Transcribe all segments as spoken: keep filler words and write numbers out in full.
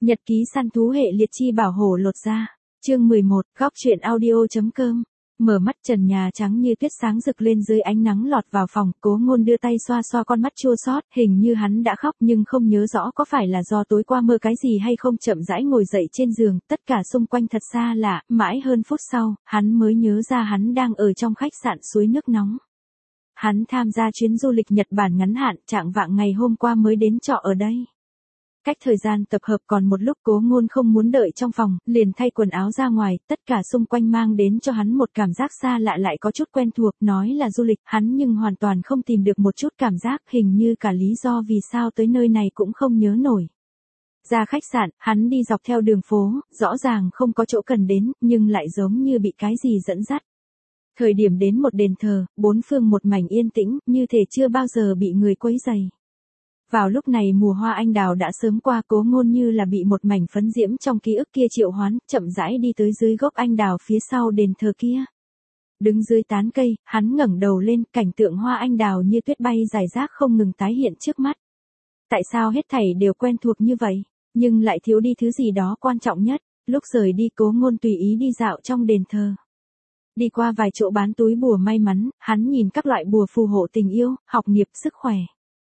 Nhật ký săn thú hệ liệt chi bảo hổ lột da. Chương mười một, góc truyện audio.com. Mở mắt, trần nhà trắng như tuyết sáng rực lên dưới ánh nắng lọt vào phòng, Cố Ngôn đưa tay xoa xoa con mắt chua xót, hình như hắn đã khóc nhưng không nhớ rõ có phải là do tối qua mơ cái gì hay không, chậm rãi ngồi dậy trên giường, tất cả xung quanh thật xa lạ, mãi hơn phút sau, hắn mới nhớ ra hắn đang ở trong khách sạn suối nước nóng. Hắn tham gia chuyến du lịch Nhật Bản ngắn hạn, trạng vạng ngày hôm qua mới đến trọ ở đây. Cách thời gian tập hợp còn một lúc, Cố Ngôn không muốn đợi trong phòng, liền thay quần áo ra ngoài, tất cả xung quanh mang đến cho hắn một cảm giác xa lạ lại có chút quen thuộc, nói là du lịch, hắn nhưng hoàn toàn không tìm được một chút cảm giác, hình như cả lý do vì sao tới nơi này cũng không nhớ nổi. Ra khách sạn, hắn đi dọc theo đường phố, rõ ràng không có chỗ cần đến, nhưng lại giống như bị cái gì dẫn dắt. Thời điểm đến một đền thờ, bốn phương một mảnh yên tĩnh, như thể chưa bao giờ bị người quấy rầy. Vào lúc này mùa hoa anh đào đã sớm qua, Cố Ngôn như là bị một mảnh phấn diễm trong ký ức kia triệu hoán, chậm rãi đi tới dưới gốc anh đào phía sau đền thờ kia. Đứng dưới tán cây, hắn ngẩng đầu lên, cảnh tượng hoa anh đào như tuyết bay rải rác không ngừng tái hiện trước mắt. Tại sao hết thảy đều quen thuộc như vậy, nhưng lại thiếu đi thứ gì đó quan trọng nhất? Lúc rời đi, Cố Ngôn tùy ý đi dạo trong đền thờ. Đi qua vài chỗ bán túi bùa may mắn, hắn nhìn các loại bùa phù hộ tình yêu, học nghiệp, sức khỏe.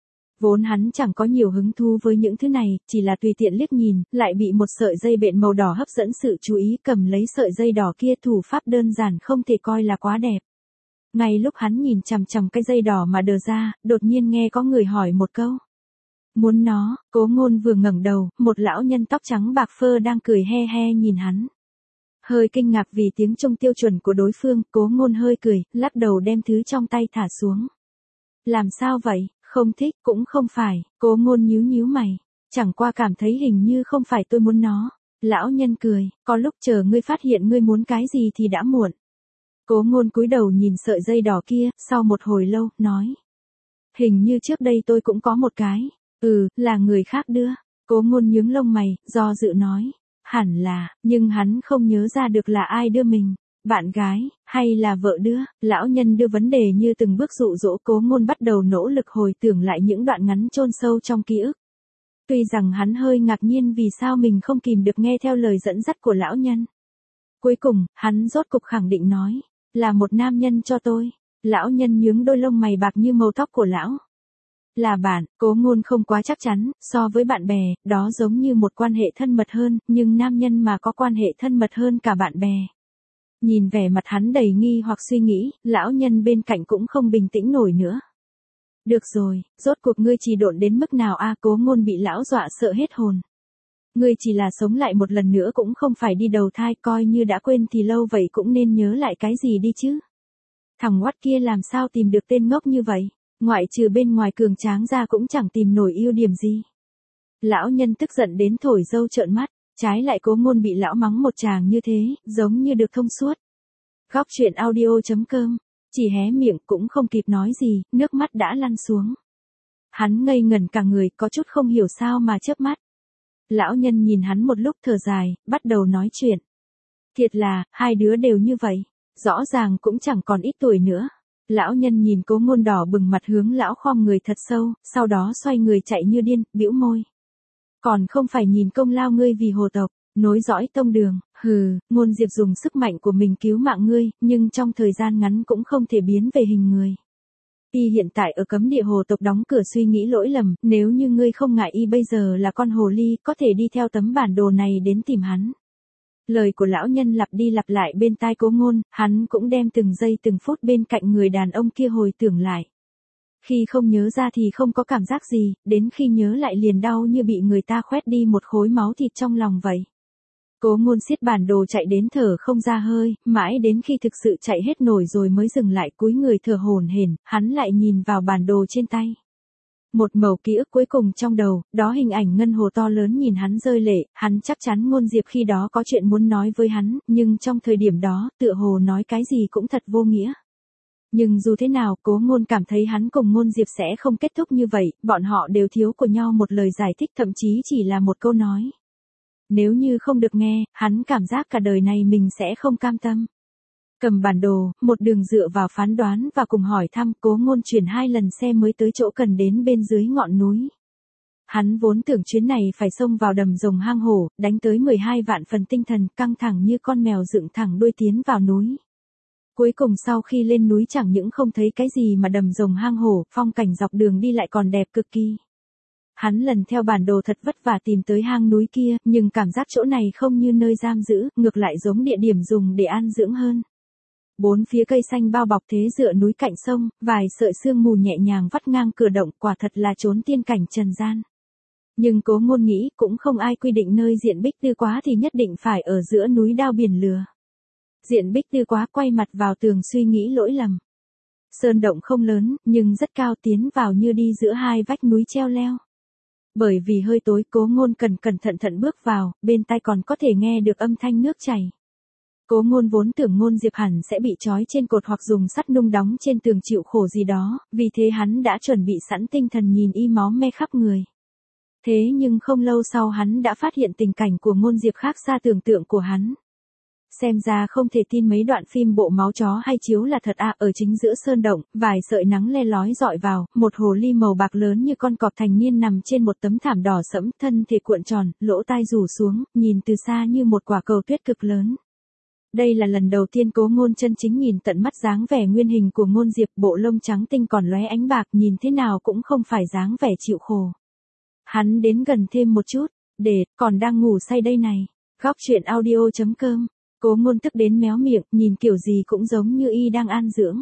Vốn hắn chẳng có nhiều hứng thú với những thứ này, chỉ là tùy tiện liếc nhìn, lại bị một sợi dây bện màu đỏ hấp dẫn sự chú ý, cầm lấy sợi dây đỏ kia, thủ pháp đơn giản không thể coi là quá đẹp. Ngay lúc hắn nhìn chằm chằm cái dây đỏ mà đờ ra, đột nhiên nghe có người hỏi một câu. Muốn nó? Cố Ngôn vừa ngẩng đầu, một lão nhân tóc trắng bạc phơ đang cười he he nhìn hắn. Hơi kinh ngạc vì tiếng Trung tiêu chuẩn của đối phương, Cố Ngôn hơi cười, lắc đầu đem thứ trong tay thả xuống. Làm sao vậy? Không thích, cũng không phải. Cố Ngôn nhíu nhíu mày. Chẳng qua cảm thấy hình như không phải tôi muốn nó. Lão nhân cười, có lúc chờ ngươi phát hiện ngươi muốn cái gì thì đã muộn. Cố Ngôn cúi đầu nhìn sợi dây đỏ kia, sau một hồi lâu, nói. Hình như trước đây tôi cũng có một cái. Ừ, là người khác đưa. Cố Ngôn nhướng lông mày, do dự nói. Hẳn là, nhưng hắn không nhớ ra được là ai đưa mình. Bạn gái, hay là vợ đưa? Lão nhân đưa vấn đề như từng bước dụ dỗ. Cố Ngôn bắt đầu nỗ lực hồi tưởng lại những đoạn ngắn chôn sâu trong ký ức. Tuy rằng hắn hơi ngạc nhiên vì sao mình không kìm được nghe theo lời dẫn dắt của lão nhân. Cuối cùng, hắn rốt cục khẳng định nói, là một nam nhân cho tôi. Lão nhân nhướng đôi lông mày bạc như màu tóc của lão. Là bạn? Cố Ngôn không quá chắc chắn, so với bạn bè, đó giống như một quan hệ thân mật hơn, nhưng nam nhân mà có quan hệ thân mật hơn cả bạn bè. Nhìn vẻ mặt hắn đầy nghi hoặc suy nghĩ, lão nhân bên cạnh cũng không bình tĩnh nổi nữa. Được rồi, rốt cuộc ngươi trì độn đến mức nào a? Cố Ngôn bị lão dọa sợ hết hồn. Ngươi chỉ là sống lại một lần nữa cũng không phải đi đầu thai, coi như đã quên thì lâu vậy cũng nên nhớ lại cái gì đi chứ. Thằng oắt kia làm sao tìm được tên ngốc như vậy, ngoại trừ bên ngoài cường tráng ra cũng chẳng tìm nổi ưu điểm gì. Lão nhân tức giận đến thổi râu trợn mắt. Trái lại Cố Ngôn bị lão mắng một tràng như thế, giống như được thông suốt. Góc truyện audio.com. Chỉ hé miệng cũng không kịp nói gì, nước mắt đã lăn xuống. Hắn ngây ngẩn cả người, có chút không hiểu sao mà chớp mắt. Lão nhân nhìn hắn một lúc thở dài, bắt đầu nói chuyện. Thiệt là, hai đứa đều như vậy. Rõ ràng cũng chẳng còn ít tuổi nữa. Lão nhân nhìn Cố Ngôn đỏ bừng mặt hướng lão khom người thật sâu, sau đó xoay người chạy như điên, bĩu môi. Còn không phải nhìn công lao ngươi vì hồ tộc, nối dõi tông đường, hừ, Ngôn Diệp dùng sức mạnh của mình cứu mạng ngươi, nhưng trong thời gian ngắn cũng không thể biến về hình người. Y hiện tại ở cấm địa hồ tộc đóng cửa, suy nghĩ lỗi lầm, nếu như ngươi không ngại y bây giờ là con hồ ly, có thể đi theo tấm bản đồ này đến tìm hắn. Lời của lão nhân lặp đi lặp lại bên tai Cố Ngôn, hắn cũng đem từng giây từng phút bên cạnh người đàn ông kia hồi tưởng lại. Khi không nhớ ra thì không có cảm giác gì, đến khi nhớ lại liền đau như bị người ta khoét đi một khối máu thịt trong lòng vậy. Cố Ngôn siết bản đồ chạy đến thở không ra hơi, mãi đến khi thực sự chạy hết nổi rồi mới dừng lại, cúi người thở hổn hển, hắn lại nhìn vào bản đồ trên tay. Một mẩu ký ức cuối cùng trong đầu, đó hình ảnh ngân hồ to lớn nhìn hắn rơi lệ, hắn chắc chắn Ngôn Diệp khi đó có chuyện muốn nói với hắn, nhưng trong thời điểm đó, tựa hồ nói cái gì cũng thật vô nghĩa. Nhưng dù thế nào, Cố Ngôn cảm thấy hắn cùng Ngôn Diệp sẽ không kết thúc như vậy, bọn họ đều thiếu của nhau một lời giải thích, thậm chí chỉ là một câu nói. Nếu như không được nghe, hắn cảm giác cả đời này mình sẽ không cam tâm. Cầm bản đồ, một đường dựa vào phán đoán và cùng hỏi thăm, Cố Ngôn chuyển hai lần xe mới tới chỗ cần đến bên dưới ngọn núi. Hắn vốn tưởng chuyến này phải xông vào đầm rồng hang hổ, đánh tới mười hai vạn phần tinh thần, căng thẳng như con mèo dựng thẳng đuôi tiến vào núi. Cuối cùng sau khi lên núi chẳng những không thấy cái gì mà đầm rồng hang hổ, phong cảnh dọc đường đi lại còn đẹp cực kỳ. Hắn lần theo bản đồ thật vất vả tìm tới hang núi kia, nhưng cảm giác chỗ này không như nơi giam giữ, ngược lại giống địa điểm dùng để an dưỡng hơn. Bốn phía cây xanh bao bọc thế dựa núi cạnh sông, vài sợi sương mù nhẹ nhàng vắt ngang cửa động, quả thật là chốn tiên cảnh trần gian. Nhưng Cố Ngôn nghĩ cũng không ai quy định nơi Diện Bích Tư Quá thì nhất định phải ở giữa núi đao biển lửa. Diện Bích Tư Quá quay mặt vào tường suy nghĩ lỗi lầm. Sơn động không lớn, nhưng rất cao, tiến vào như đi giữa hai vách núi treo leo. Bởi vì hơi tối, Cố Ngôn cần cẩn thận thận bước vào, bên tai còn có thể nghe được âm thanh nước chảy. Cố Ngôn vốn tưởng Ngôn Diệp hẳn sẽ bị trói trên cột hoặc dùng sắt nung đóng trên tường chịu khổ gì đó, vì thế hắn đã chuẩn bị sẵn tinh thần nhìn y máu me khắp người. Thế nhưng không lâu sau hắn đã phát hiện tình cảnh của Ngôn Diệp khác xa tưởng tượng của hắn. Xem ra không thể tin mấy đoạn phim bộ máu chó hay chiếu là thật à. Ở chính giữa sơn động, vài sợi nắng le lói dọi vào, một hồ ly màu bạc lớn như con cọp thành niên nằm trên một tấm thảm đỏ sẫm, thân thể cuộn tròn, lỗ tai rủ xuống, nhìn từ xa như một quả cầu tuyết cực lớn. Đây là lần đầu tiên Cố Ngôn chân chính nhìn tận mắt dáng vẻ nguyên hình của Ngôn Diệp, bộ lông trắng tinh còn lóe ánh bạc, nhìn thế nào cũng không phải dáng vẻ chịu khổ. Hắn đến gần thêm một chút, để, còn đang ngủ say đây này. Góc truyện audio chấm com. Cố Ngôn tức đến méo miệng, nhìn kiểu gì cũng giống như y đang an dưỡng.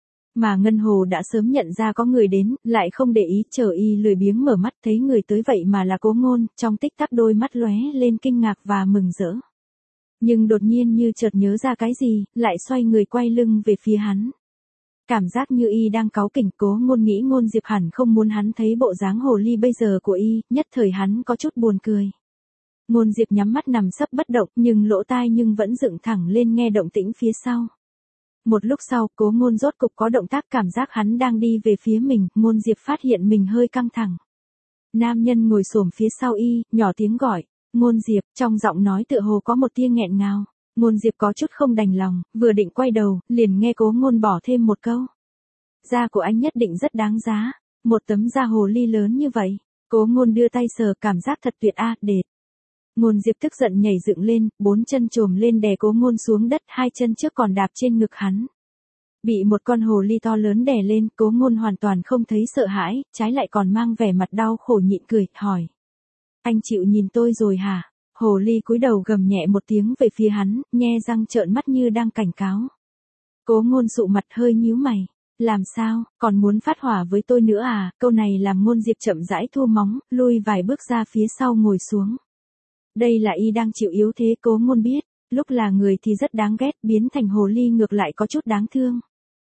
Mà Ngân Hồ đã sớm nhận ra có người đến, lại không để ý, chờ y lười biếng mở mắt thấy người tới vậy mà là Cố Ngôn, trong tích tắc đôi mắt lóe lên kinh ngạc và mừng rỡ. Nhưng đột nhiên như chợt nhớ ra cái gì, lại xoay người quay lưng về phía hắn. Cảm giác như y đang cáu kỉnh. Cố Ngôn nghĩ Ngôn Diệp hẳn không muốn hắn thấy bộ dáng hồ ly bây giờ của y, nhất thời hắn có chút buồn cười. Ngôn Diệp nhắm mắt nằm sấp bất động, nhưng lỗ tai nhưng vẫn dựng thẳng lên nghe động tĩnh phía sau. Một lúc sau, Cố Ngôn rốt cục có động tác, cảm giác hắn đang đi về phía mình, Ngôn Diệp phát hiện mình hơi căng thẳng. Nam nhân ngồi xổm phía sau y, nhỏ tiếng gọi, "Ngôn Diệp", trong giọng nói tựa hồ có một tia nghẹn ngào. Ngôn Diệp có chút không đành lòng, vừa định quay đầu, liền nghe Cố Ngôn bỏ thêm một câu. "Da của anh nhất định rất đáng giá, một tấm da hồ ly lớn như vậy." Cố Ngôn đưa tay sờ, cảm giác thật tuyệt a, đệt. Ngôn Diệp tức giận nhảy dựng lên, bốn chân chồm lên đè Cố Ngôn xuống đất, hai chân trước còn đạp trên ngực hắn. Bị một con hồ ly to lớn đè lên, Cố Ngôn hoàn toàn không thấy sợ hãi, trái lại còn mang vẻ mặt đau khổ nhịn cười, hỏi: "Anh chịu nhìn tôi rồi hả?" Hồ ly cúi đầu gầm nhẹ một tiếng về phía hắn, nhe răng trợn mắt như đang cảnh cáo. Cố Ngôn sụ mặt hơi nhíu mày. "Làm sao, còn muốn phát hỏa với tôi nữa à?" Câu này làm Ngôn Diệp chậm rãi thu móng, lui vài bước ra phía sau ngồi xuống. Đây là y đang chịu yếu thế. Cố Ngôn biết, lúc là người thì rất đáng ghét, biến thành hồ ly ngược lại có chút đáng thương.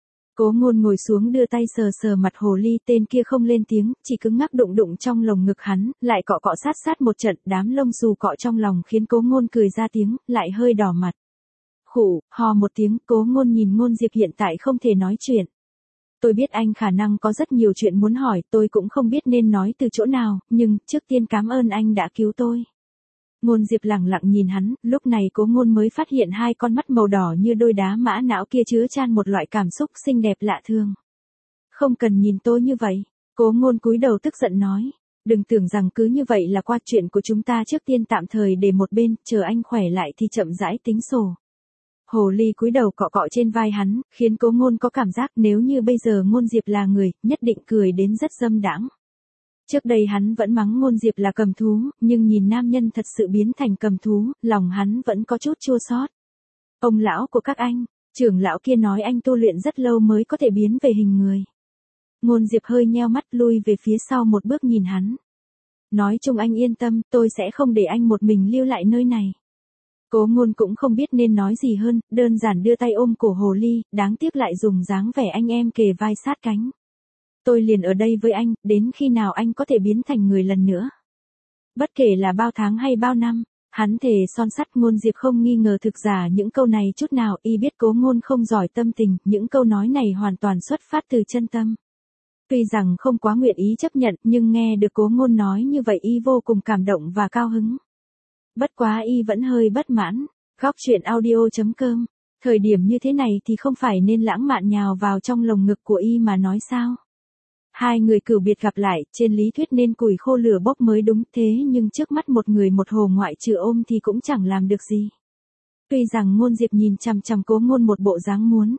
Cố Ngôn ngồi xuống đưa tay sờ sờ mặt hồ ly, tên kia không lên tiếng, chỉ cứng ngắc đụng đụng trong lồng ngực hắn, lại cọ cọ sát sát một trận, đám lông xù cọ trong lòng khiến Cố Ngôn cười ra tiếng, lại hơi đỏ mặt. Khụ, ho một tiếng, Cố Ngôn nhìn Ngôn Diệp hiện tại không thể nói chuyện. "Tôi biết anh khả năng có rất nhiều chuyện muốn hỏi, tôi cũng không biết nên nói từ chỗ nào, nhưng trước tiên cảm ơn anh đã cứu tôi." Ngôn Diệp lẳng lặng nhìn hắn, lúc này Cố Ngôn mới phát hiện hai con mắt màu đỏ như đôi đá mã não kia chứa chan một loại cảm xúc xinh đẹp lạ thường. "Không cần nhìn tôi như vậy." Cố Ngôn cúi đầu tức giận nói. "Đừng tưởng rằng cứ như vậy là qua, chuyện của chúng ta trước tiên tạm thời để một bên, chờ anh khỏe lại thì chậm rãi tính sổ." Hồ ly cúi đầu cọ cọ trên vai hắn, khiến Cố Ngôn có cảm giác nếu như bây giờ Ngôn Diệp là người, nhất định cười đến rất dâm đãng. Trước đây hắn vẫn mắng Ngôn Diệp là cầm thú, nhưng nhìn nam nhân thật sự biến thành cầm thú, lòng hắn vẫn có chút chua xót. "Ông lão của các anh, trưởng lão kia nói anh tu luyện rất lâu mới có thể biến về hình người." Ngôn Diệp hơi nheo mắt, lui về phía sau một bước nhìn hắn. "Nói chung anh yên tâm, tôi sẽ không để anh một mình lưu lại nơi này." Cố Ngôn cũng không biết nên nói gì hơn, đơn giản đưa tay ôm cổ hồ ly, đáng tiếc lại dùng dáng vẻ anh em kề vai sát cánh. "Tôi liền ở đây với anh, đến khi nào anh có thể biến thành người lần nữa. Bất kể là bao tháng hay bao năm." Hắn thề son sắt. Ngôn Diệp không nghi ngờ thực giả những câu này chút nào, y biết Cố Ngôn không giỏi tâm tình, những câu nói này hoàn toàn xuất phát từ chân tâm. Tuy rằng không quá nguyện ý chấp nhận, nhưng nghe được Cố Ngôn nói như vậy y vô cùng cảm động và cao hứng. Bất quá y vẫn hơi bất mãn. Góc truyện audio chấm com. Thời điểm như thế này thì không phải nên lãng mạn nhào vào trong lồng ngực của y mà nói sao? Hai người cửu biệt gặp lại, trên lý thuyết nên củi khô lửa bốc mới đúng, thế nhưng trước mắt một người một hồ ngoại trừ ôm thì cũng chẳng làm được gì. Tuy rằng Ngôn Diệp nhìn chằm chằm Cố Ngôn một bộ dáng muốn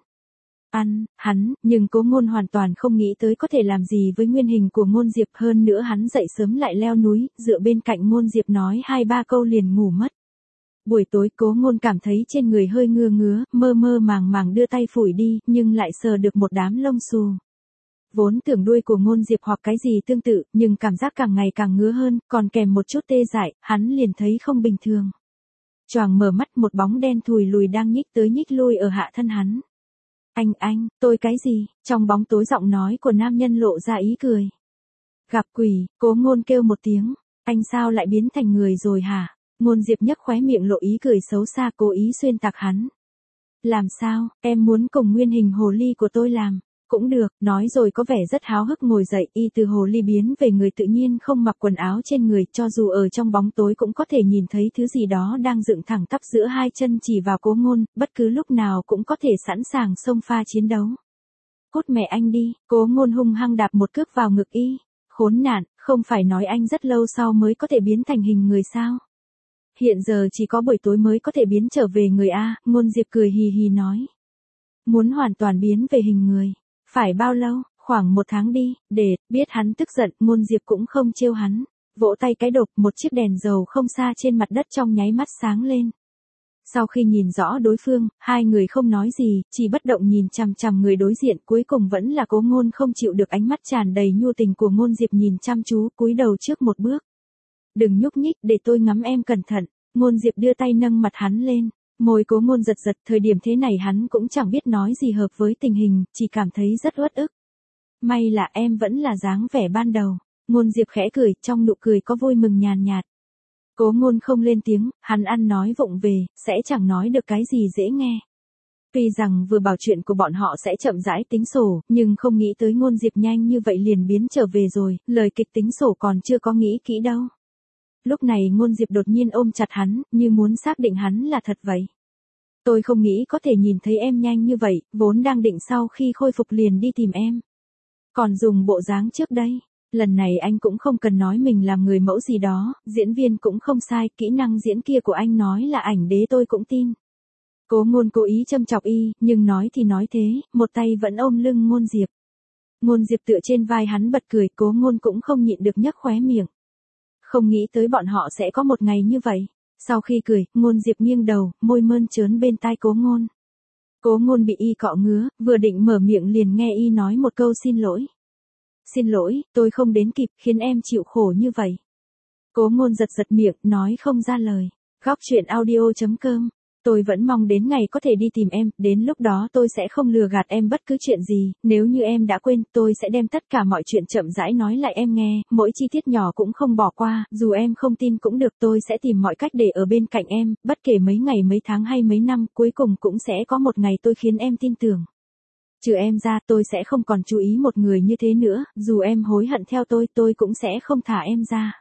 ăn hắn, nhưng Cố Ngôn hoàn toàn không nghĩ tới có thể làm gì với nguyên hình của Ngôn Diệp, hơn nữa hắn dậy sớm lại leo núi, dựa bên cạnh Ngôn Diệp nói hai ba câu liền ngủ mất. Buổi tối Cố Ngôn cảm thấy trên người hơi ngứa ngứa, mơ mơ màng màng đưa tay phủi đi, nhưng lại sờ được một đám lông xù. Vốn tưởng đuôi của Ngôn Diệp hoặc cái gì tương tự, nhưng cảm giác càng ngày càng ngứa hơn, còn kèm một chút tê dại, hắn liền thấy không bình thường. Choàng mở mắt, một bóng đen thùi lùi đang nhích tới nhích lui ở hạ thân hắn. Anh anh, tôi cái gì? Trong bóng tối giọng nói của nam nhân lộ ra ý cười. Gặp quỷ, Cố Ngôn kêu một tiếng. Anh sao lại biến thành người rồi hả? Ngôn Diệp nhếch khóe miệng lộ ý cười xấu xa, cố ý xuyên tạc hắn. Làm sao, em muốn cùng nguyên hình hồ ly của tôi làm? Cũng được, nói rồi có vẻ rất háo hức ngồi dậy, y từ hồ ly biến về người tự nhiên không mặc quần áo trên người, cho dù ở trong bóng tối cũng có thể nhìn thấy thứ gì đó đang dựng thẳng tắp giữa hai chân chỉ vào Cố Ngôn, bất cứ lúc nào cũng có thể sẵn sàng xông pha chiến đấu. Cút mẹ anh đi, Cố Ngôn hung hăng đạp một cước vào ngực y. Khốn nạn, không phải nói anh rất lâu sau mới có thể biến thành hình người sao? Hiện giờ chỉ có buổi tối mới có thể biến trở về người a. Ngôn Diệp cười hì hì nói. Muốn hoàn toàn biến về hình người. Phải bao lâu? Khoảng một tháng đi, để biết hắn tức giận, Ngôn Diệp cũng không trêu hắn. Vỗ tay cái đột, một chiếc đèn dầu không xa trên mặt đất trong nháy mắt sáng lên. Sau khi nhìn rõ đối phương, hai người không nói gì, chỉ bất động nhìn chằm chằm người đối diện, cuối cùng vẫn là Cố Ngôn không chịu được ánh mắt tràn đầy nhu tình của Ngôn Diệp nhìn chăm chú, cúi đầu trước một bước. Đừng nhúc nhích, để tôi ngắm em cẩn thận. Ngôn Diệp đưa tay nâng mặt hắn lên. Môi Cố Ngôn giật giật, thời điểm thế này hắn cũng chẳng biết nói gì hợp với tình hình, chỉ cảm thấy rất uất ức. May là em vẫn là dáng vẻ ban đầu. Ngôn Diệp khẽ cười, trong nụ cười có vui mừng nhàn nhạt. Cố Ngôn không lên tiếng, hắn ăn nói vụng về, sẽ chẳng nói được cái gì dễ nghe. Tuy rằng vừa bảo chuyện của bọn họ sẽ chậm rãi tính sổ, nhưng không nghĩ tới Ngôn Diệp nhanh như vậy liền biến trở về rồi, lời kịch tính sổ còn chưa có nghĩ kỹ đâu. Lúc này Ngôn Diệp đột nhiên ôm chặt hắn, như muốn xác định hắn là thật vậy. Tôi không nghĩ có thể nhìn thấy em nhanh như vậy, vốn đang định sau khi khôi phục liền đi tìm em. Còn dùng bộ dáng trước đây, lần này anh cũng không cần nói mình làm người mẫu gì đó, diễn viên cũng không sai, kỹ năng diễn kia của anh nói là ảnh đế tôi cũng tin. Cố Ngôn cố ý châm chọc y, nhưng nói thì nói thế, một tay vẫn ôm lưng Ngôn Diệp. Ngôn Diệp tựa trên vai hắn bật cười, Cố Ngôn cũng không nhịn được nhếch khóe miệng. Không nghĩ tới bọn họ sẽ có một ngày như vậy. Sau khi cười, Ngôn Diệp nghiêng đầu, môi mơn trớn bên tai Cố Ngôn. Cố Ngôn bị y cọ ngứa, vừa định mở miệng liền nghe y nói một câu xin lỗi. Xin lỗi, tôi không đến kịp, khiến em chịu khổ như vậy. Cố Ngôn giật giật miệng, nói không ra lời. Góc truyện audio chấm com. Tôi vẫn mong đến ngày có thể đi tìm em, đến lúc đó tôi sẽ không lừa gạt em bất cứ chuyện gì, nếu như em đã quên, tôi sẽ đem tất cả mọi chuyện chậm rãi nói lại em nghe, mỗi chi tiết nhỏ cũng không bỏ qua, dù em không tin cũng được, tôi sẽ tìm mọi cách để ở bên cạnh em, bất kể mấy ngày mấy tháng hay mấy năm, cuối cùng cũng sẽ có một ngày tôi khiến em tin tưởng. Trừ em ra, tôi sẽ không còn chú ý một người như thế nữa, dù em hối hận theo tôi, tôi cũng sẽ không thả em ra.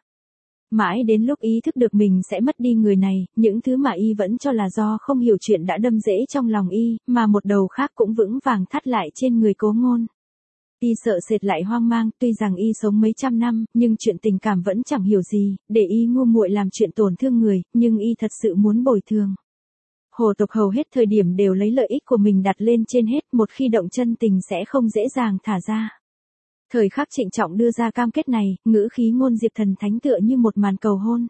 Mãi đến lúc ý thức được mình sẽ mất đi người này, những thứ mà y vẫn cho là do không hiểu chuyện đã đâm rễ trong lòng y, mà một đầu khác cũng vững vàng thắt lại trên người Cố Ngôn. Y sợ sệt lại hoang mang, tuy rằng y sống mấy trăm năm, nhưng chuyện tình cảm vẫn chẳng hiểu gì, để y ngu muội làm chuyện tổn thương người, nhưng y thật sự muốn bồi thường. Hồ tộc hầu hết thời điểm đều lấy lợi ích của mình đặt lên trên hết, một khi động chân tình sẽ không dễ dàng thả ra. Thời khắc trịnh trọng đưa ra cam kết này, ngữ khí Ngôn Diệp thần thánh tựa như một màn cầu hôn.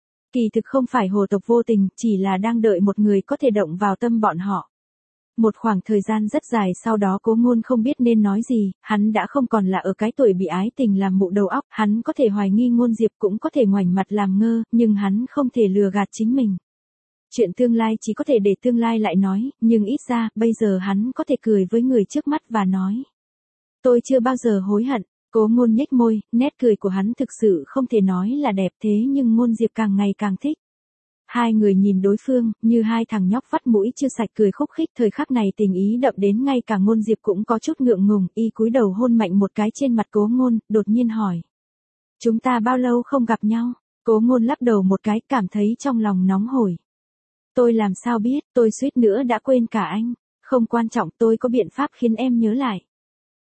Kỳ thực không phải hồ tộc vô tình, chỉ là đang đợi một người có thể động vào tâm bọn họ. Một khoảng thời gian rất dài sau đó Cố Ngôn không biết nên nói gì, hắn đã không còn là ở cái tuổi bị ái tình làm mụ đầu óc, hắn có thể hoài nghi Ngôn Diệp cũng có thể ngoảnh mặt làm ngơ, nhưng hắn không thể lừa gạt chính mình. Chuyện tương lai chỉ có thể để tương lai lại nói, nhưng ít ra, bây giờ hắn có thể cười với người trước mắt và nói. Tôi chưa bao giờ hối hận. Cố Ngôn nhếch môi, nét cười của hắn thực sự không thể nói là đẹp thế nhưng Ngôn Diệp càng ngày càng thích. Hai người nhìn đối phương, như hai thằng nhóc vắt mũi chưa sạch cười khúc khích, thời khắc này tình ý đậm đến ngay cả Ngôn Diệp cũng có chút ngượng ngùng, y cúi đầu hôn mạnh một cái trên mặt Cố Ngôn, đột nhiên hỏi. Chúng ta bao lâu không gặp nhau? Cố Ngôn lắc đầu một cái, cảm thấy trong lòng nóng hổi. Tôi làm sao biết, tôi suýt nữa đã quên cả anh. Không quan trọng, tôi có biện pháp khiến em nhớ lại.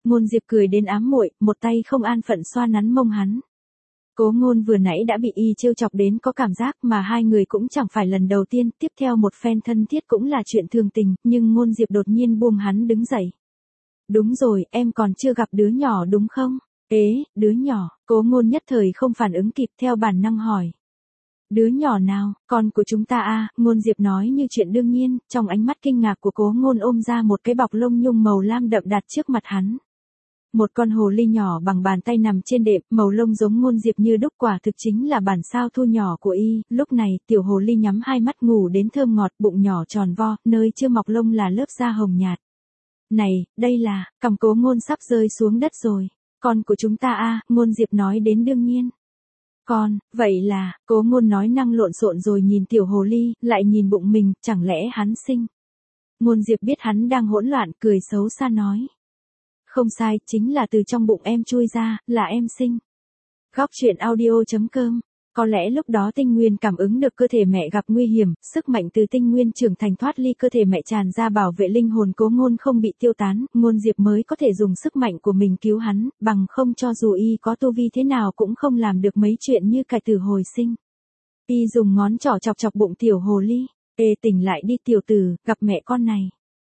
Ngôn Diệp cười đến ám muội, một tay không an phận xoa nắn mông hắn. Cố Ngôn vừa nãy đã bị y trêu chọc đến có cảm giác mà hai người cũng chẳng phải lần đầu tiên, tiếp theo một phen thân thiết cũng là chuyện thường tình, nhưng Ngôn Diệp đột nhiên buông hắn đứng dậy. Đúng rồi, em còn chưa gặp đứa nhỏ đúng không? Ế, đứa nhỏ, Cố Ngôn nhất thời không phản ứng kịp theo bản năng hỏi. Đứa nhỏ nào, con của chúng ta à, Ngôn Diệp nói như chuyện đương nhiên, trong ánh mắt kinh ngạc của Cố Ngôn ôm ra một cái bọc lông nhung màu lam đậm đặt trước mặt hắn. Một con hồ ly nhỏ bằng bàn tay nằm trên đệm, màu lông giống Ngôn Diệp như đúc, quả thực chính là bản sao thu nhỏ của y. Lúc này, tiểu hồ ly nhắm hai mắt ngủ đến thơm ngọt, bụng nhỏ tròn vo, nơi chưa mọc lông là lớp da hồng nhạt. Này, đây là, cằm Cố Ngôn sắp rơi xuống đất rồi. Con của chúng ta à, Ngôn Diệp nói đến đương nhiên. Con, vậy là, Cố Ngôn nói năng lộn xộn rồi nhìn tiểu hồ ly, lại nhìn bụng mình, chẳng lẽ hắn sinh. Ngôn Diệp biết hắn đang hỗn loạn, cười xấu xa nói. Không sai, chính là từ trong bụng em chui ra, là em sinh. Góc truyện audio chấm com. Có lẽ lúc đó tinh nguyên cảm ứng được cơ thể mẹ gặp nguy hiểm, sức mạnh từ tinh nguyên trưởng thành thoát ly cơ thể mẹ tràn ra bảo vệ linh hồn Cố Ngôn không bị tiêu tán, Ngôn Diệp mới có thể dùng sức mạnh của mình cứu hắn, bằng không cho dù y có tu vi thế nào cũng không làm được mấy chuyện như cải tử hồi sinh. Y dùng ngón trỏ chọc chọc bụng tiểu hồ ly. Ê, tỉnh lại đi tiểu tử, gặp mẹ con này.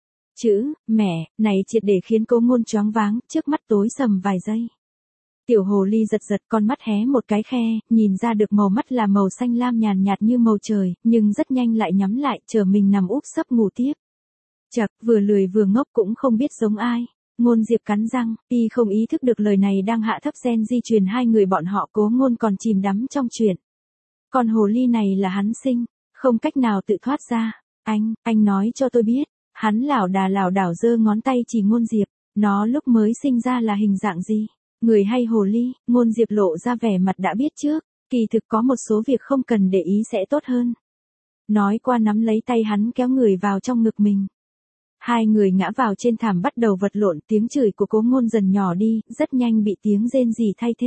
Chữ, mẹ, này triệt để khiến Cố Ngôn choáng váng, trước mắt tối sầm vài giây. Tiểu hồ ly giật giật con mắt hé một cái khe, nhìn ra được màu mắt là màu xanh lam nhàn nhạt như màu trời, nhưng rất nhanh lại nhắm lại, chờ mình nằm úp sấp ngủ tiếp. Chậc, vừa lười vừa ngốc cũng không biết giống ai. Ngôn Diệp cắn răng, y không ý thức được lời này đang hạ thấp gen di truyền hai người bọn họ. Cố Ngôn còn chìm đắm trong chuyện. Con hồ ly này là hắn sinh, không cách nào tự thoát ra. Anh, anh nói cho tôi biết. Hắn lảo đà lảo đảo giơ ngón tay chỉ Ngôn Diệp, nó lúc mới sinh ra là hình dạng gì? Người hay hồ ly? Ngôn Diệp lộ ra vẻ mặt đã biết trước, kỳ thực có một số việc không cần để ý sẽ tốt hơn. Nói qua nắm lấy tay hắn kéo người vào trong ngực mình. Hai người ngã vào trên thảm bắt đầu vật lộn, tiếng chửi của Cố Ngôn dần nhỏ đi, rất nhanh bị tiếng rên rỉ thay thế.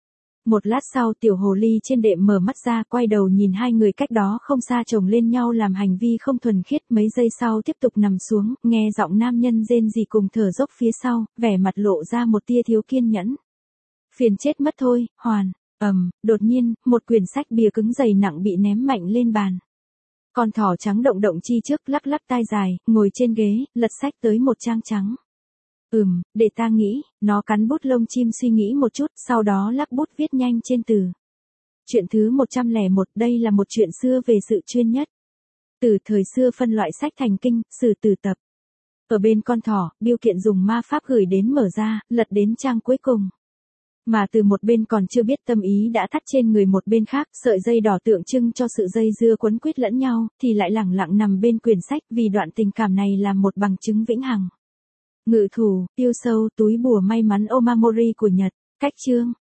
Một lát sau tiểu hồ ly trên đệm mở mắt ra, quay đầu nhìn hai người cách đó không xa chồng lên nhau làm hành vi không thuần khiết, mấy giây sau tiếp tục nằm xuống, nghe giọng nam nhân rên rỉ cùng thở dốc phía sau, vẻ mặt lộ ra một tia thiếu kiên nhẫn. Phiền chết mất thôi, Hoàn, ầm, đột nhiên, một quyển sách bìa cứng dày nặng bị ném mạnh lên bàn. Con thỏ trắng động động chi trước lắc lắc tai dài, ngồi trên ghế, lật sách tới một trang trắng. Ừm, để ta nghĩ, nó cắn bút lông chim suy nghĩ một chút, sau đó lắc bút viết nhanh trên từ. Chuyện thứ một trăm lẻ một, đây là một chuyện xưa về sự chuyên nhất. Từ thời xưa phân loại sách thành kinh, sử từ tập. Ở bên con thỏ, biêu kiện dùng ma pháp gửi đến mở ra, lật đến trang cuối cùng. Mà từ một bên còn chưa biết tâm ý đã thắt trên người một bên khác, sợi dây đỏ tượng trưng cho sự dây dưa quấn quýt lẫn nhau, thì lại lẳng lặng nằm bên quyển sách vì đoạn tình cảm này là một bằng chứng vĩnh hằng. Ngự thủ, tiêu sâu, túi bùa may mắn Omamori của Nhật, cách chương.